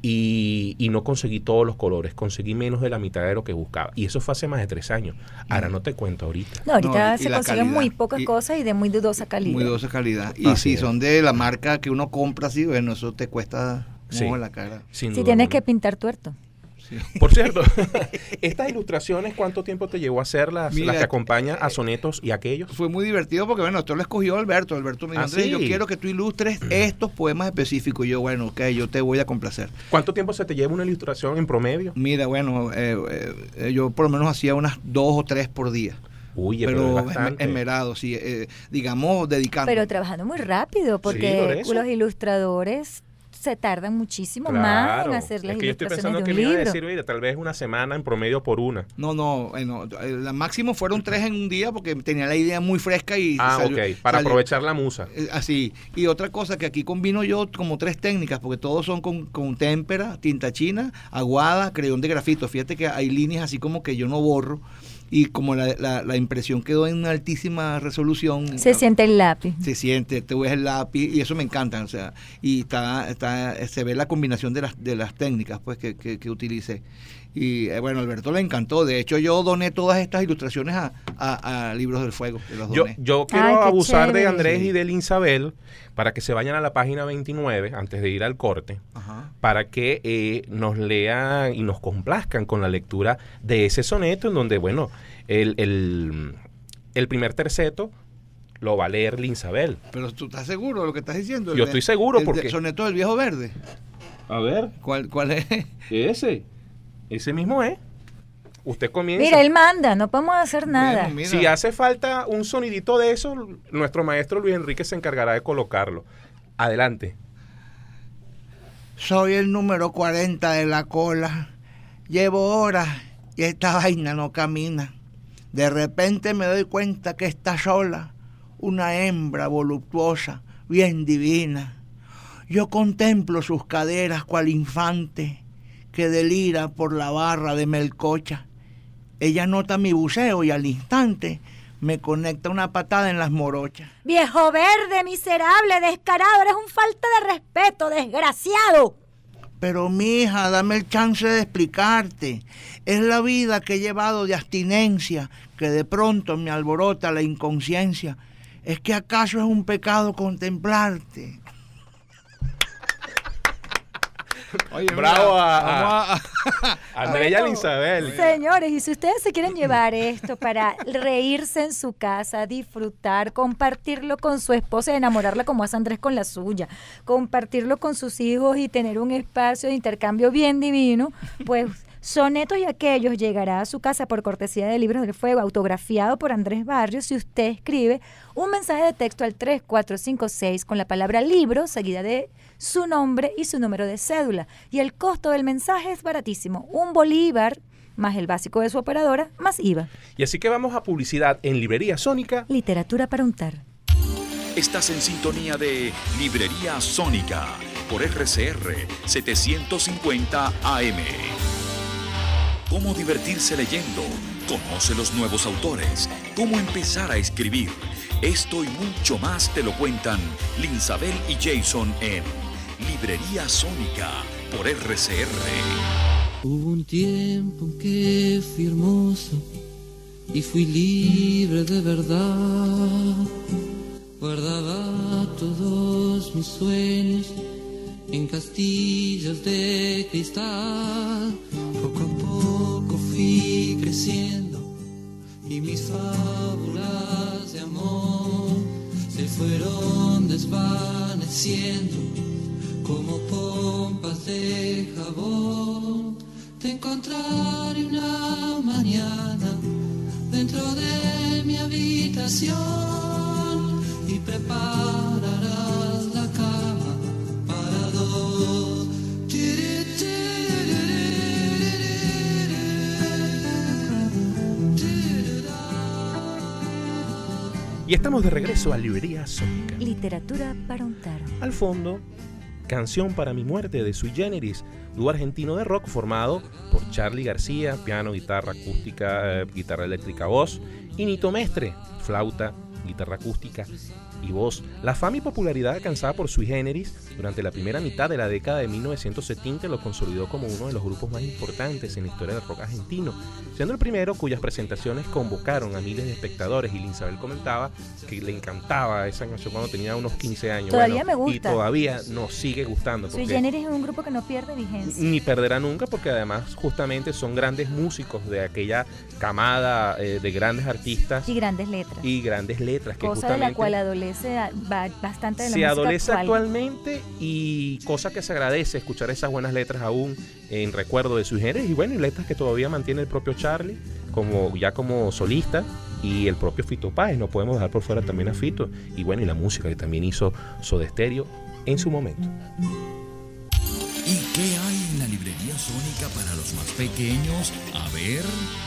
Y, y no conseguí todos los colores, conseguí menos de la mitad de lo que buscaba. Y eso fue hace más de tres años. Ahora no te cuento ahorita. No, ahorita No, y- y se la consiguen calidad. muy pocas Y- cosas y de muy dudosa calidad. Muy dudosa calidad. Y Así si es. son de la marca que uno compra, sí, bueno, eso te cuesta un Sí. ojo en la cara. Sin Si duda tienes alguna. que pintar tuerto. Sí. Por cierto, estas ilustraciones, ¿cuánto tiempo te llevó a hacerlas? Mira, Las que acompañan a sonetos y aquellos. Fue muy divertido porque, bueno, esto lo escogió Alberto. Alberto me dijo, ¿Ah, Andrés, sí? yo quiero que tú ilustres estos poemas específicos. Y yo, bueno, ok, yo te voy a complacer. ¿Cuánto tiempo se te lleva una ilustración en promedio? Mira, bueno, eh, eh, yo por lo menos hacía unas dos o tres por día. Uy, pero, pero es bastante. esmerado, sí, eh, digamos, dedicando. Pero trabajando muy rápido porque por eso. los ilustradores se tardan muchísimo más en hacer las es que yo estoy ilustraciones pensando de que un me iba a libro. decir, oye, tal vez una semana en promedio por una. No, no, bueno, el máximo fueron tres en un día porque tenía la idea muy fresca y Ah, salió- ok, para salió- aprovechar la musa. eh, así. Y otra cosa que aquí combino yo como tres técnicas, porque todos son con, con témpera, tinta china, aguada, crayón de grafito. Fíjate que hay líneas así como que yo no borro. Y como la, la, la impresión quedó en una altísima resolución. Se siente el lápiz. Se siente, tú ves el lápiz y eso me encanta, o sea, y está, está, se ve la combinación de las, de las técnicas pues que, que, que utilicé. Y eh, bueno, a Alberto le encantó, de hecho yo doné todas estas ilustraciones a, a, a Libros del Fuego, que los Yo, doné. yo quiero Ay, qué abusar de chévere. Andrés y de Linsabel para que se vayan a la página veintinueve antes de ir al corte, Ajá. para que eh, nos lean y nos complazcan con la lectura de ese soneto en donde, bueno, el, el, el primer terceto lo va a leer Linsabel. Pero tú estás seguro de lo que estás diciendo. Yo El- estoy seguro el de- porque- soneto del Viejo Verde. A ver, ¿Cuál, cuál es? ese, ese mismo es. Usted comienza. Mira, él manda, no podemos hacer nada. Bueno, mira. Si hace falta un sonidito de eso, nuestro maestro Luis Enrique se encargará de colocarlo. Adelante. Soy el número cuarenta de la cola. Llevo horas y esta vaina no camina. De repente me doy cuenta que está sola, una hembra voluptuosa, bien divina. Yo contemplo sus caderas cual infante que delira por la barra de melcocha. Ella nota mi buceo y al instante me conecta una patada en las morochas. Viejo verde, miserable, descarado, eres un falta de respeto, desgraciado. Pero mija, dame el chance de explicarte. Es la vida que he llevado de abstinencia que de pronto me alborota la inconsciencia. ¿Es que acaso es un pecado contemplarte? Oye, Bravo mira, a- vamos a- Andrea y a Linsabel. Señores, y si ustedes se quieren llevar esto para reírse en su casa, disfrutar, compartirlo con su esposa y enamorarla como hace Andrés con la suya, compartirlo con sus hijos y tener un espacio de intercambio bien divino, pues Sonetos y Aquellos llegará a su casa por cortesía de Libros del Fuego, autografiado por Andrés Barrios, si usted escribe un mensaje de texto al tres cuatro cinco seis con la palabra libro, seguida de su nombre y su número de cédula. Y el costo del mensaje es baratísimo, un bolívar más el básico de su operadora, más I V A. Y así que vamos a publicidad en Librería Sónica. Literatura para untar. Estás en sintonía de Librería Sónica por R C R setecientos cincuenta A M. Cómo divertirse leyendo, conoce los nuevos autores, cómo empezar a escribir. Esto y mucho más te lo cuentan Linsabel y Jason en Librería Sónica por R C R. Hubo un tiempo en que fui hermoso y fui libre de verdad. Guardaba todos mis sueños en castillos de cristal. Poco a poco fui creciendo y mis fábulas de amor se fueron desvaneciendo como pompas de jabón. Te encontraré una mañana dentro de mi habitación y prepararás la cama para dos. Y estamos de regreso a Librería Sónica. Literatura para untar. Al fondo, Canción para mi muerte de Sui Generis, dúo argentino de rock formado por Charly García, piano, guitarra acústica, eh, guitarra eléctrica, voz, y Nito Mestre, flauta, guitarra acústica y voz. La fama y popularidad alcanzada por Sui Generis durante la primera mitad de la década de mil novecientos setenta lo consolidó como uno de los grupos más importantes en la historia del rock argentino, siendo el primero cuyas presentaciones convocaron a miles de espectadores. Y Linsabel comentaba que le encantaba esa canción cuando tenía unos quince años. Todavía Bueno, me gusta. Y todavía nos sigue gustando. Sui porque Generis es un grupo que no pierde vigencia. ni perderá nunca, porque además justamente son grandes músicos de aquella camada eh, de grandes artistas Y grandes letras. y grandes letras que Cosa de justamente la cual adolece a- ba- bastante de la se música adolece actual. actualmente, y cosa que se agradece escuchar esas buenas letras aún en recuerdo de Sui Generis, y bueno, y letras que todavía mantiene el propio Charly como ya como solista, y el propio Fito Páez, no podemos dejar por fuera también a Fito, y bueno, y la música que también hizo Soda Stereo en su momento. ¿Qué hay en la librería Sónica para los más pequeños? A ver.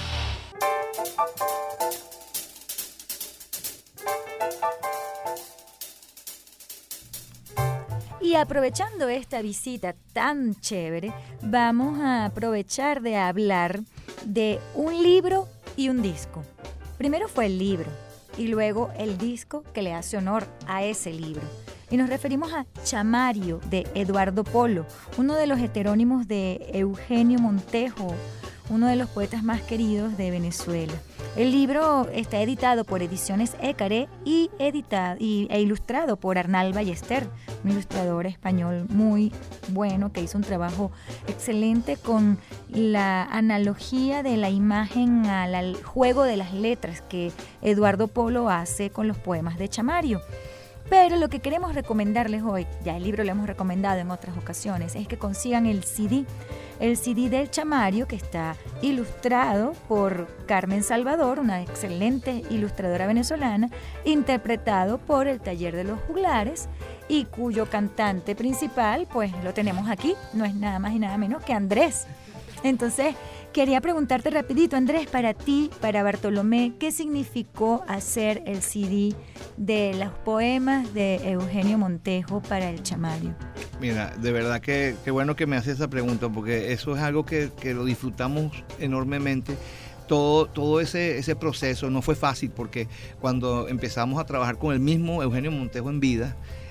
Y aprovechando esta visita tan chévere, vamos a aprovechar de hablar de un libro y un disco. Primero fue el libro y luego el disco que le hace honor a ese libro. Y nos referimos a Chamario, de Eduardo Polo, uno de los heterónimos de Eugenio Montejo, uno de los poetas más queridos de Venezuela. El libro está editado por Ediciones Écaré y, editado, y, e ilustrado por Arnal Ballester, un ilustrador español muy bueno que hizo un trabajo excelente con la analogía de la imagen al juego de las letras que Eduardo Polo hace con los poemas de Chamario. Pero lo que queremos recomendarles hoy, ya el libro lo hemos recomendado en otras ocasiones, es que consigan el C D, el C D del Chamario, que está ilustrado por Carmen Salvador, una excelente ilustradora venezolana, interpretado por el Taller de los Juglares, y cuyo cantante principal, pues lo tenemos aquí, no es nada más y nada menos que Andrés. Entonces, quería preguntarte rapidito, Andrés, para ti, para Bartolomé, ¿qué significó hacer el C D de los poemas de Eugenio Montejo para el Chamario? Mira, de verdad que, que bueno que me haces esa pregunta, porque eso es algo que, que lo disfrutamos enormemente. Todo, todo ese, ese proceso no fue fácil, porque cuando empezamos a trabajar con el mismo Eugenio Montejo en vida,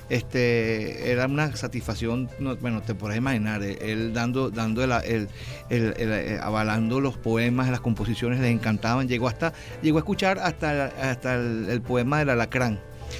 este era una satisfacción, no, bueno, te podrás imaginar, él, él dando, dando el, el, el, el, el, avalando los poemas, las composiciones, les encantaban, llegó hasta, llegó a escuchar hasta, hasta el, el poema del Alacrán.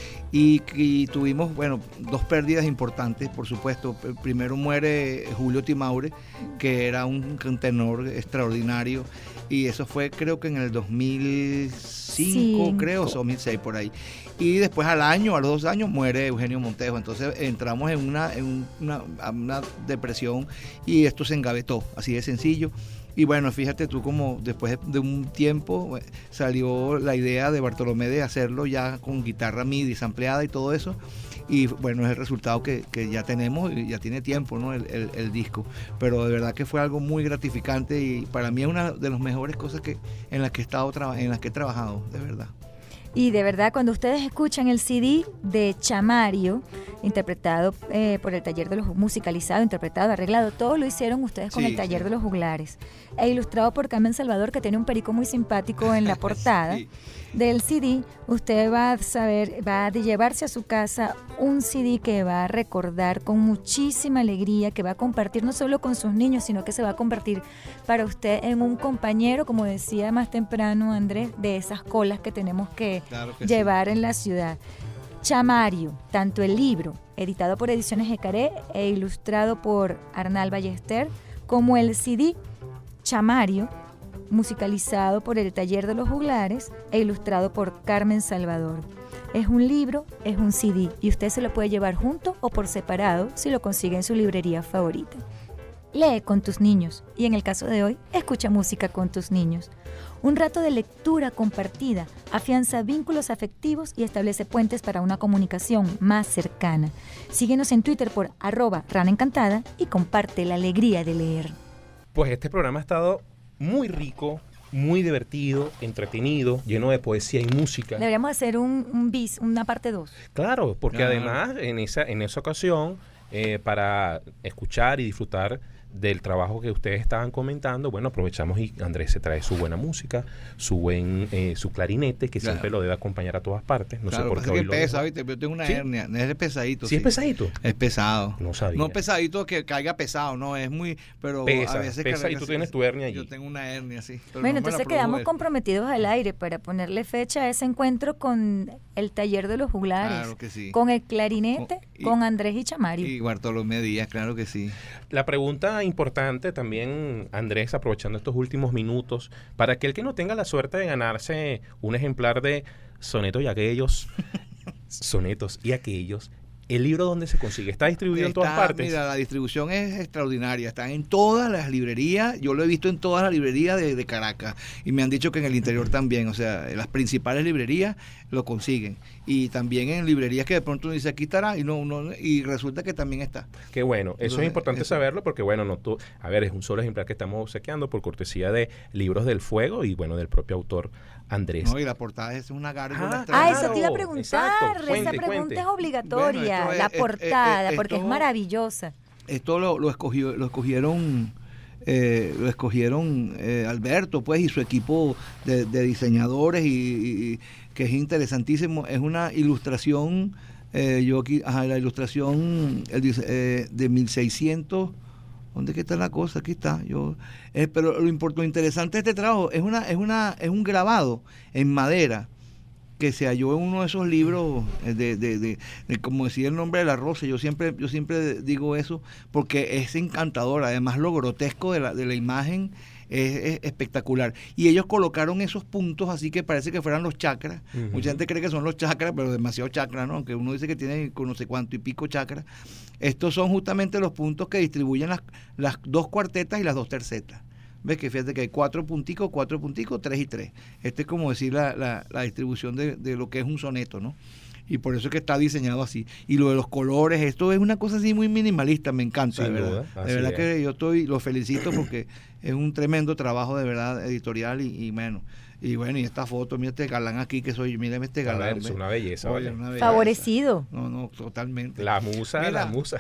Y, y tuvimos, bueno, dos pérdidas importantes, por supuesto. Primero muere Julio Timaure, que era un tenor extraordinario, y eso fue creo que en el dos mil cinco, Cinco. creo, o dos mil seis, por ahí. Y después al año, a los dos años, muere Eugenio Montejo. Entonces entramos en una, en una, una depresión y esto se engavetó, así de sencillo. Y bueno, fíjate tú como después de un tiempo salió la idea de Bartolomé de hacerlo ya con guitarra MIDI sampleada y todo eso. Y bueno, es el resultado que, que ya tenemos, y ya tiene tiempo, ¿no? El, el, el disco. Pero de verdad que fue algo muy gratificante y para mí es una de las mejores cosas que en las que he estado en las que he trabajado, de verdad. Y de verdad, cuando ustedes escuchan el C D de Chamario, interpretado eh, por el Taller de los Musicalizado, interpretado, arreglado, todo lo hicieron ustedes con sí, el Taller sí. de los Juglares, e ilustrado por Carmen Salvador, que tiene un perico muy simpático en la portada sí. del C D, usted va a saber, va a llevarse a su casa un C D que va a recordar con muchísima alegría, que va a compartir no solo con sus niños, sino que se va a convertir para usted en un compañero, como decía más temprano Andrés, de esas colas que tenemos que, claro que llevar sí. en la ciudad. Chamario, tanto el libro, editado por Ediciones Écaré e ilustrado por Arnal Ballester, como el C D Chamario, musicalizado por el Taller de los Juglares e ilustrado por Carmen Salvador. Es un libro, es un C D, y usted se lo puede llevar junto o por separado si lo consigue en su librería favorita. Lee con tus niños, y en el caso de hoy, escucha música con tus niños. Un rato de lectura compartida afianza vínculos afectivos y establece puentes para una comunicación más cercana. Síguenos en Twitter por arroba Rana Encantada y comparte la alegría de leer. Pues este programa ha estado muy rico, muy divertido, entretenido, lleno de poesía y música. Deberíamos hacer un, un bis, una parte dos. Claro, porque Claro. además en esa, en esa ocasión, eh, para escuchar y disfrutar del trabajo que ustedes estaban comentando, bueno, aprovechamos y Andrés se trae su buena música, su buen eh, su clarinete, que claro. siempre lo debe acompañar a todas partes. No claro, sé por qué hoy hoy lo pesa, ¿viste? Yo tengo una ¿Sí? hernia, es pesadito. ¿Sí, sí es pesadito? Es pesado. No sabía. No pesadito que caiga pesado, no, es muy, pero Pesa, a veces pesa carga, y tú sí, tienes tu hernia allí. Yo tengo una hernia, sí. pero Bueno, no me la entonces quedamos produjo él. comprometidos al aire para ponerle fecha a ese encuentro con el Taller de los Juglares, Claro que sí. con el clarinete, Con- y- con Andrés y Chamario. Y Bartolomé Díaz, claro que sí. La pregunta importante también, Andrés, aprovechando estos últimos minutos, para aquel que no tenga la suerte de ganarse un ejemplar de Sonetos y aquellos, sonetos y aquellos, ¿El libro dónde se consigue? ¿Está distribuido en todas Está- partes? Mira, la distribución es extraordinaria. Está en todas las librerías. Yo lo he visto en todas las librerías de, de Caracas. Y me han dicho que en el interior también. O sea, en las principales librerías lo consiguen. Y también en librerías que de pronto uno dice aquí estará y no, uno, y resulta que también está. Qué bueno, eso Entonces, es importante eso. saberlo porque, bueno, no tú, a ver, es un solo ejemplar que estamos obsequiando por cortesía de Libros del Fuego y, bueno, del propio autor Andrés. No, y la portada es una gárgola. Ah, Ah, extraordinaria. eso te iba a Claro, preguntar. exacto. Esa Cuente, pregunta cuente. es obligatoria. Bueno, esto es- la eh, eh, portada, eh, porque es esto- maravillosa. Esto lo, lo, escogió, lo escogieron eh, lo escogieron eh, Alberto pues y su equipo de, de diseñadores y, y- y que es interesantísimo. Es una ilustración eh, yo aquí ajá, la ilustración el dise- eh, de mil seiscientos. ¿Dónde que está la cosa? Aquí está. Yo, eh, pero lo, import- lo interesante de este trabajo es una es una es un grabado en madera que se halló en uno de esos libros eh, de, de, de, de como decía el nombre de la rosa. Yo siempre yo siempre digo eso porque es encantador. Además lo grotesco de la, de la imagen es, es espectacular. Y ellos colocaron esos puntos así que parece que fueran los chakras. Ujú. Mucha gente cree que son los chakras, pero demasiado chakras, ¿no? Aunque uno dice que tiene con no sé cuánto y pico chakras. Estos son justamente los puntos que distribuyen las, las dos cuartetas y las dos tercetas. ¿Ves? Que fíjate que hay cuatro punticos, cuatro punticos, tres y tres. Este es como decir la, la, la distribución de, de lo que es un soneto, ¿no? Y por eso es que está diseñado así. Y lo de los colores, esto es una cosa así muy minimalista, me encanta, Sin de verdad. duda, así de verdad es. que yo estoy, lo felicito porque es un tremendo trabajo de verdad editorial y, y bueno. Y bueno, y esta foto, mira este galán aquí que soy, mírame este A galán. ver, es ¿ves? una belleza, Oye, vale. una belleza. Favorecido. No, no, totalmente. La musa, Mira. la musa.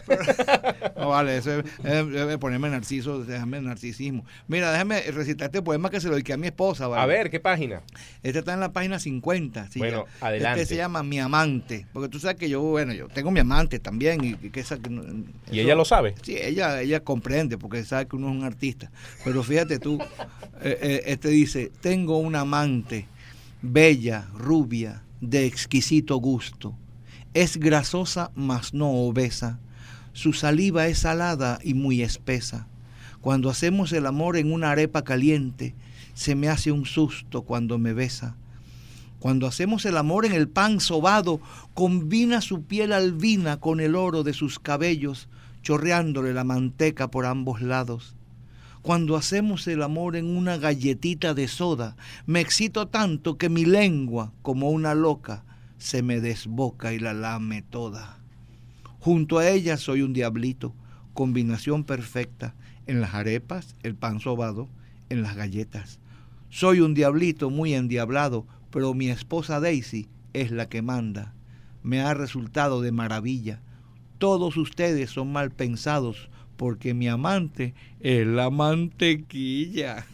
No, vale, eso es, es- es ponerme narciso, déjame narcisismo. Mira, déjame recitar este poema que se lo dediqué a mi esposa, ¿vale? A ver, ¿qué página? Este está en la página cincuenta. ¿sí? Bueno, Ya. adelante. Este se llama Mi Amante, porque tú sabes que yo, bueno, yo tengo mi amante también. Y, y que esa, que no- ¿Y eso- ella lo sabe? Sí, ella, ella comprende, porque sabe que uno es un artista. Pero fíjate tú, eh, eh, este dice, tengo una amante, bella, rubia, de exquisito gusto. Es grasosa, mas no obesa. Su saliva es salada y muy espesa. Cuando hacemos el amor en una arepa caliente, se me hace un susto cuando me besa. Cuando hacemos el amor en el pan sobado, combina su piel albina con el oro de sus cabellos, chorreándole la manteca por ambos lados. Cuando hacemos el amor en una galletita de soda, me excito tanto que mi lengua, como una loca, se me desboca y la lame toda. Junto a ella soy un diablito, combinación perfecta, en las arepas, el pan sobado, en las galletas. Soy un diablito muy endiablado, pero mi esposa Daisy es la que manda. Me ha resultado de maravilla. Todos ustedes son mal pensados, porque mi amante es la mantequilla.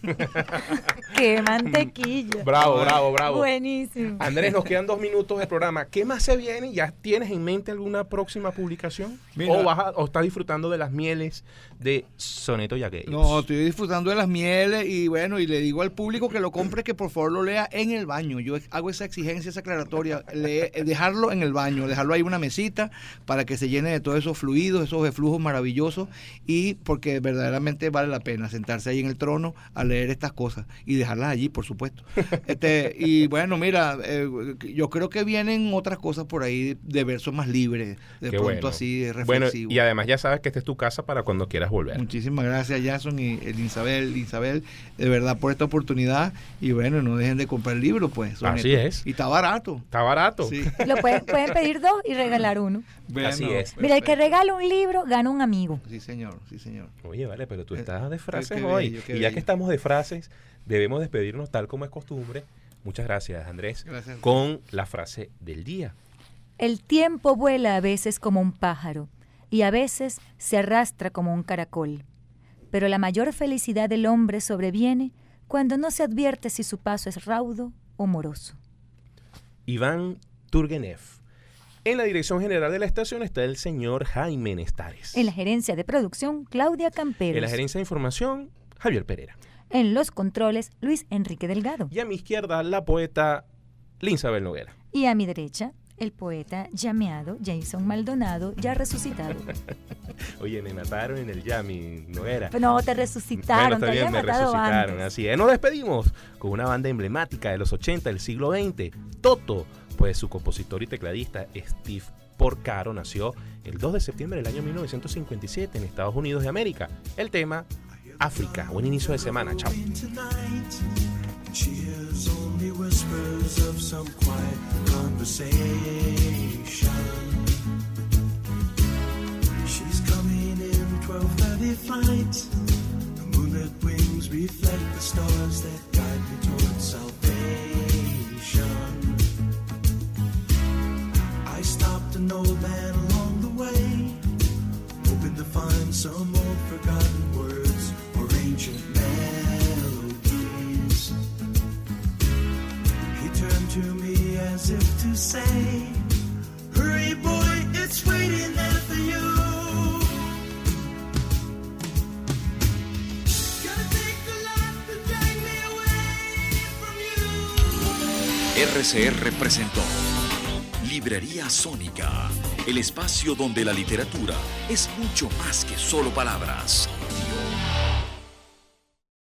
¡Qué mantequilla! Bravo, bravo, bravo. Buenísimo. Andrés, nos quedan dos minutos del programa. ¿Qué más se viene? ¿Ya tienes en mente alguna próxima publicación? Mira. ¿O, vas a- ¿O estás disfrutando de las mieles de Soneto y Aquellos? No, estoy disfrutando de las mieles y bueno, y le digo al público que lo compre, que por favor lo lea en el baño. Yo hago esa exigencia, esa aclaratoria, lee- dejarlo en el baño, dejarlo ahí en una mesita para que se llene de todos esos fluidos, esos eflujos maravillosos, y porque verdaderamente vale la pena sentarse ahí en el trono a leer estas cosas y dejarlas allí, por supuesto. Este, y bueno, mira, eh, yo creo que vienen otras cosas por ahí de versos más libres, de Qué pronto bueno. así Bueno, reflexivo. y además ya sabes que esta es tu casa para cuando quieras volver. Muchísimas gracias, Jason y el Isabel, Isabel, de verdad por esta oportunidad. Y bueno, no dejen de comprar el libro, pues. Soneto. Así es. Y está barato. Está barato. Sí. Lo pueden, pueden pedir dos y regalar uno. Así es. Mira, el que perfecto. regala un libro gana un amigo. Sí, señor, sí, señor. Oye, vale, pero tú Eh, estás de frases qué hoy. bello, qué y ya bello. que estamos de frases, debemos despedirnos tal como es costumbre. Muchas gracias, Andrés. Gracias. Con la frase del día. El tiempo vuela a veces como un pájaro y a veces se arrastra como un caracol. Pero la mayor felicidad del hombre sobreviene cuando no se advierte si su paso es raudo o moroso. Iván Turgenev. En la dirección general de la estación está el señor Jaime Nestares. En la gerencia de producción, Claudia Camperos. En la gerencia de información, Javier Pereira. En los controles, Luis Enrique Delgado. Y a mi izquierda, la poeta Linsabel Noguera. Y a mi derecha, el poeta llameado Jason Maldonado, ya resucitado. Oye, me mataron en el Yami, Noguera. No, te resucitaron, Bueno, está te bien, habían me matado resucitaron, antes. así es. Nos despedimos con una banda emblemática de los ochenta del siglo veinte, Toto, pues su compositor y tecladista Steve por Caro nació el dos de septiembre del año mil novecientos cincuenta y siete en Estados Unidos de América. El tema, África. Buen inicio de semana. Chao. She hears only whispers of some quiet conversation. She's coming in twelve thirty flight. The moonlit wings reflect the stars that guide me towards salvation. I stopped an old man along the way, hoping to find some old forgotten words or ancient melodies. He turned to me as if to say, hurry boy, it's waiting there for you. Gotta take a lot to drag me away from you. R C R presentó Librería Sónica, el espacio donde la literatura es mucho más que solo palabras.